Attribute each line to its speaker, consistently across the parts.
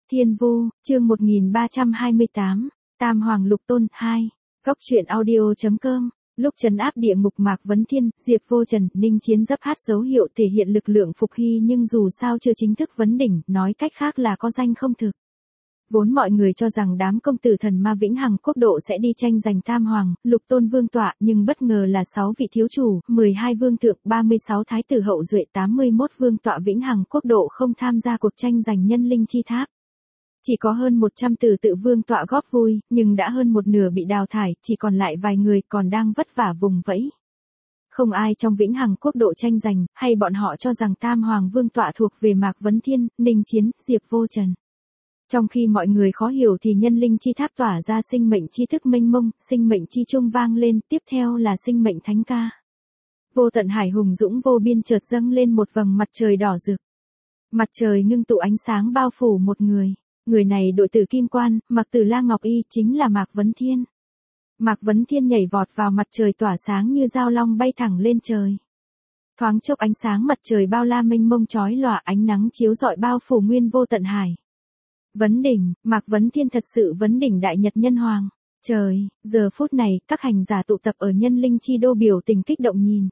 Speaker 1: Thiên Vu, chương 1328, Tam Hoàng Lục Tôn 2. Góc truyện audio.com. Lúc trấn áp địa ngục Mạc Vấn Thiên, Diệp Vô Trần, Ninh Chiến dấp hát dấu hiệu thể hiện lực lượng phục hy nhưng dù sao chưa chính thức vấn đỉnh, nói cách khác là có danh không thực. Vốn mọi người cho rằng đám công tử thần ma vĩnh hằng quốc độ sẽ đi tranh giành Tam Hoàng, Lục Tôn vương tọa, nhưng bất ngờ là 6 vị thiếu chủ, 12 vương thượng, 36 thái tử hậu duệ, 81 vương tọa vĩnh hằng quốc độ không tham gia cuộc tranh giành nhân linh chi tháp. Chỉ có hơn 100 tử tự vương tọa góp vui, nhưng đã hơn một nửa bị đào thải, chỉ còn lại vài người còn đang vất vả vùng vẫy. Không ai trong vĩnh hằng quốc độ tranh giành, hay bọn họ cho rằng Tam Hoàng vương tọa thuộc về Mạc Vấn Thiên, Ninh Chiến, Diệp Vô Trần. Trong khi mọi người khó hiểu thì nhân linh chi tháp tỏa ra sinh mệnh chi thức mênh mông, sinh mệnh chi trung vang lên, tiếp theo là sinh mệnh thánh ca. Vô tận hải hùng dũng vô biên chợt dâng lên một vầng mặt trời đỏ rực. Mặt trời ngưng tụ ánh sáng bao phủ một người. Người này đội tử kim quan, mặc tử la ngọc y, chính là Mạc Vấn Thiên. Mạc Vấn Thiên nhảy vọt vào mặt trời tỏa sáng như dao long bay thẳng lên trời. Thoáng chốc ánh sáng mặt trời bao la mênh mông chói lòa, ánh nắng chiếu rọi bao phủ nguyên vô tận hải. Vấn đỉnh, Mạc Vấn Thiên thật sự vấn đỉnh đại nhật nhân hoàng. Trời, giờ phút này, các hành giả tụ tập ở nhân linh chi đô biểu tình kích động nhìn.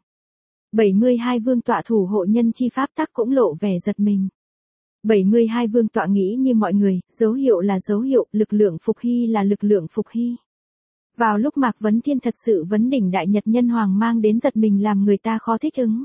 Speaker 1: 72 vương tọa thủ hộ nhân chi pháp tắc cũng lộ vẻ giật mình. 72 vương tọa nghĩ như mọi người, dấu hiệu là dấu hiệu, lực lượng phục hy là lực lượng phục hy. Vào lúc Mạc Vấn Thiên thật sự vấn đỉnh đại nhật nhân hoàng mang đến giật mình làm người ta khó thích ứng.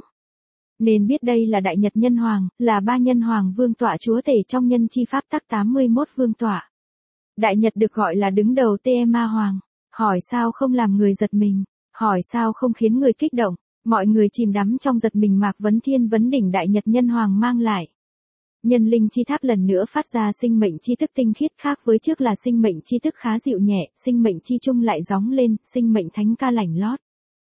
Speaker 1: Nên biết đây là đại nhật nhân hoàng, là ba nhân hoàng vương tọa chúa tể trong nhân chi pháp tắc 81 vương tọa. Đại nhật được gọi là đứng đầu Ma hoàng. Hỏi sao không làm người giật mình, hỏi sao không khiến người kích động, mọi người chìm đắm trong giật mình Mạc Vấn Thiên vấn đỉnh đại nhật nhân hoàng mang lại. Nhân linh chi tháp lần nữa phát ra sinh mệnh chi thức tinh khiết, khác với trước là sinh mệnh chi thức khá dịu nhẹ, sinh mệnh chi trung lại gióng lên, sinh mệnh thánh ca lảnh lót.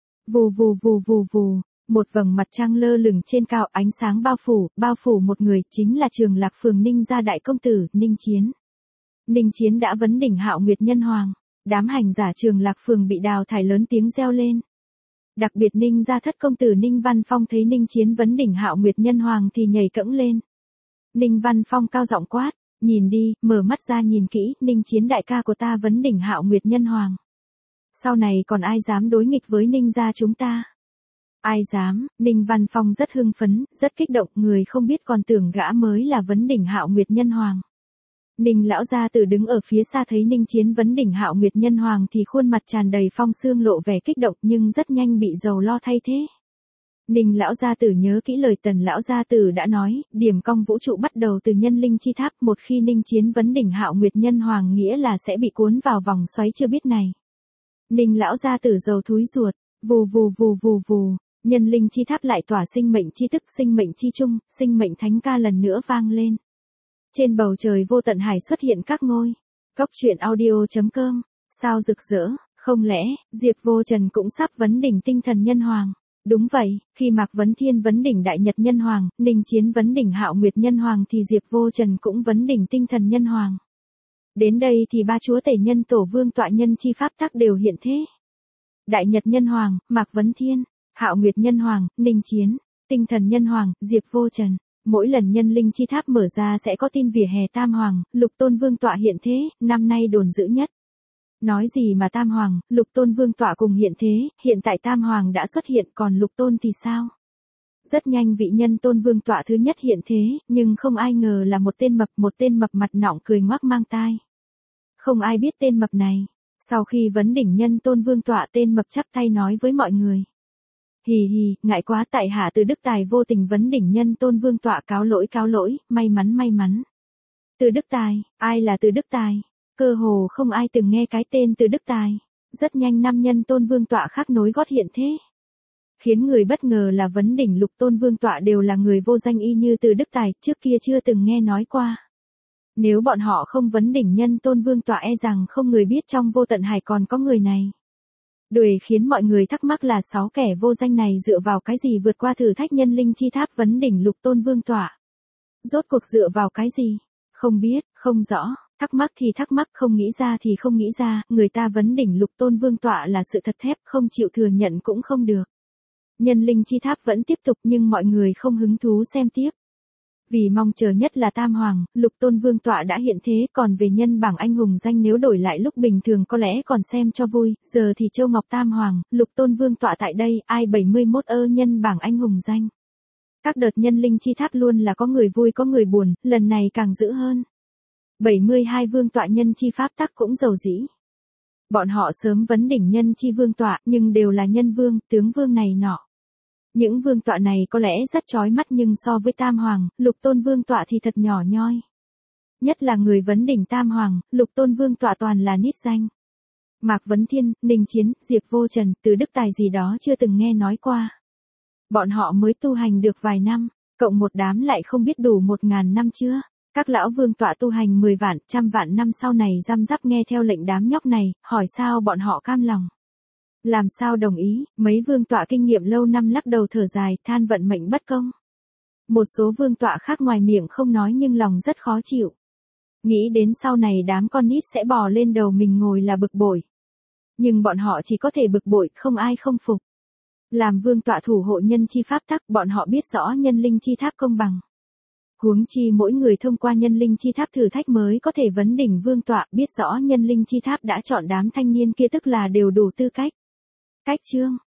Speaker 1: Vù vù vù vù vù, một vầng mặt trăng lơ lửng trên cao, ánh sáng bao phủ một người, chính là Trường Lạc Phường Ninh gia đại công tử, Ninh Chiến. Ninh Chiến đã vấn đỉnh Hạo Nguyệt nhân hoàng, đám hành giả Trường Lạc Phường bị đào thải lớn tiếng reo lên. Đặc biệt Ninh gia thất công tử Ninh Văn Phong thấy Ninh Chiến vấn đỉnh Hạo Nguyệt nhân hoàng thì nhảy cẫng lên. Ninh Văn Phong cao giọng quát, nhìn đi, mở mắt ra nhìn kỹ, Ninh Chiến đại ca của ta vấn đỉnh Hạo Nguyệt nhân hoàng. Sau này còn ai dám đối nghịch với Ninh gia chúng ta? Ai dám? Ninh Văn Phong rất hưng phấn, rất kích động, người không biết còn tưởng gã mới là vấn đỉnh Hạo Nguyệt nhân hoàng. Ninh lão gia tử đứng ở phía xa thấy Ninh Chiến vấn đỉnh Hạo Nguyệt nhân hoàng thì khuôn mặt tràn đầy phong sương lộ vẻ kích động nhưng rất nhanh bị rầu lo thay thế. Ninh lão gia tử nhớ kỹ lời Tần lão gia tử đã nói, điểm cong vũ trụ bắt đầu từ nhân linh chi tháp, một khi Ninh Chiến vấn đỉnh Hạo Nguyệt nhân hoàng nghĩa là sẽ bị cuốn vào vòng xoáy chưa biết này. Ninh lão gia tử rầu thúi ruột, vù vù vù vù vù, nhân linh chi tháp lại tỏa sinh mệnh chi thức, sinh mệnh chi trung, sinh mệnh thánh ca lần nữa vang lên. Trên bầu trời vô tận hải xuất hiện các ngôi. Góc truyện audio.com. Sao rực rỡ, không lẽ Diệp Vô Trần cũng sắp vấn đỉnh tinh thần nhân hoàng? Đúng vậy, khi Mạc Vấn Thiên vấn đỉnh đại nhật nhân hoàng, Ninh Chiến vấn đỉnh Hạo Nguyệt nhân hoàng thì Diệp Vô Trần cũng vấn đỉnh tinh thần nhân hoàng. Đến đây thì ba chúa tể nhân tổ vương tọa nhân chi pháp tắc đều hiện thế. Đại nhật nhân hoàng, Mạc Vấn Thiên, Hạo Nguyệt nhân hoàng, Ninh Chiến, tinh thần nhân hoàng, Diệp Vô Trần. Mỗi lần nhân linh chi tháp mở ra sẽ có tin vỉa hè Tam Hoàng, Lục Tôn vương tọa hiện thế, năm nay đồn dữ nhất. Nói gì mà Tam Hoàng, Lục Tôn vương tọa cùng hiện thế, hiện tại Tam Hoàng đã xuất hiện còn Lục Tôn thì sao? Rất nhanh vị nhân Tôn vương tọa thứ nhất hiện thế, nhưng không ai ngờ là một tên mập mặt nọng cười ngoác mang tai. Không ai biết tên mập này. Sau khi vấn đỉnh nhân Tôn vương tọa tên mập chắp tay nói với mọi người. Hì hì, ngại quá tại hạ Từ Đức Tài vô tình vấn đỉnh nhân Tôn vương tọa cáo lỗi, may mắn. Từ Đức Tài, ai là Từ Đức Tài? Cơ hồ không ai từng nghe cái tên Từ Đức Tài. Rất nhanh năm nhân Tôn vương tọa khác nối gót hiện thế. Khiến người bất ngờ là vấn đỉnh Lục Tôn vương tọa đều là người vô danh y như Từ Đức Tài, trước kia chưa từng nghe nói qua. Nếu bọn họ không vấn đỉnh nhân Tôn vương tọa e rằng không người biết trong vô tận hải còn có người này. Đuổi khiến mọi người thắc mắc là 6 kẻ vô danh này dựa vào cái gì vượt qua thử thách nhân linh chi tháp vấn đỉnh Lục Tôn vương tọa. Rốt cuộc dựa vào cái gì? Không biết, không rõ, thắc mắc thì thắc mắc, không nghĩ ra thì không nghĩ ra, người ta vấn đỉnh Lục Tôn vương tọa là sự thật thép, không chịu thừa nhận cũng không được. Nhân linh chi tháp vẫn tiếp tục nhưng mọi người không hứng thú xem tiếp. Vì mong chờ nhất là Tam Hoàng, Lục Tôn Vương tọa đã hiện thế, còn về nhân bảng anh hùng danh nếu đổi lại lúc bình thường có lẽ còn xem cho vui, giờ thì Châu Ngọc Tam Hoàng, Lục Tôn Vương tọa tại đây, ai 71 nhân bảng anh hùng danh. Các đợt nhân linh chi tháp luôn là có người vui có người buồn, lần này càng dữ hơn. 72 vương tọa nhân chi pháp tắc cũng giàu dĩ. Bọn họ sớm vấn đỉnh nhân chi vương tọa, nhưng đều là nhân vương, tướng vương này nọ. Những vương tọa này có lẽ rất chói mắt nhưng so với Tam Hoàng, Lục Tôn Vương tọa thì thật nhỏ nhoi. Nhất là người vấn đỉnh Tam Hoàng, Lục Tôn Vương tọa toàn là nít danh. Mạc Vấn Thiên, Ninh Chiến, Diệp Vô Trần, Từ Đức Tài gì đó chưa từng nghe nói qua. Bọn họ mới tu hành được vài năm, cộng một đám lại không biết đủ 1000 năm chưa. Các lão vương tọa tu hành 10 vạn, 100 vạn năm sau này răm rắp nghe theo lệnh đám nhóc này, hỏi sao bọn họ cam lòng. Làm sao đồng ý, mấy vương tọa kinh nghiệm lâu năm lắc đầu thở dài, than vận mệnh bất công. Một số vương tọa khác ngoài miệng không nói nhưng lòng rất khó chịu. Nghĩ đến sau này đám con nít sẽ bò lên đầu mình ngồi là bực bội. Nhưng bọn họ chỉ có thể bực bội, không ai không phục. Làm vương tọa thủ hộ nhân chi pháp tắc, bọn họ biết rõ nhân linh chi tháp công bằng. Huống chi mỗi người thông qua nhân linh chi tháp thử thách mới có thể vấn đỉnh vương tọa, biết rõ nhân linh chi tháp đã chọn đám thanh niên kia tức là đều đủ tư cách. Cách chương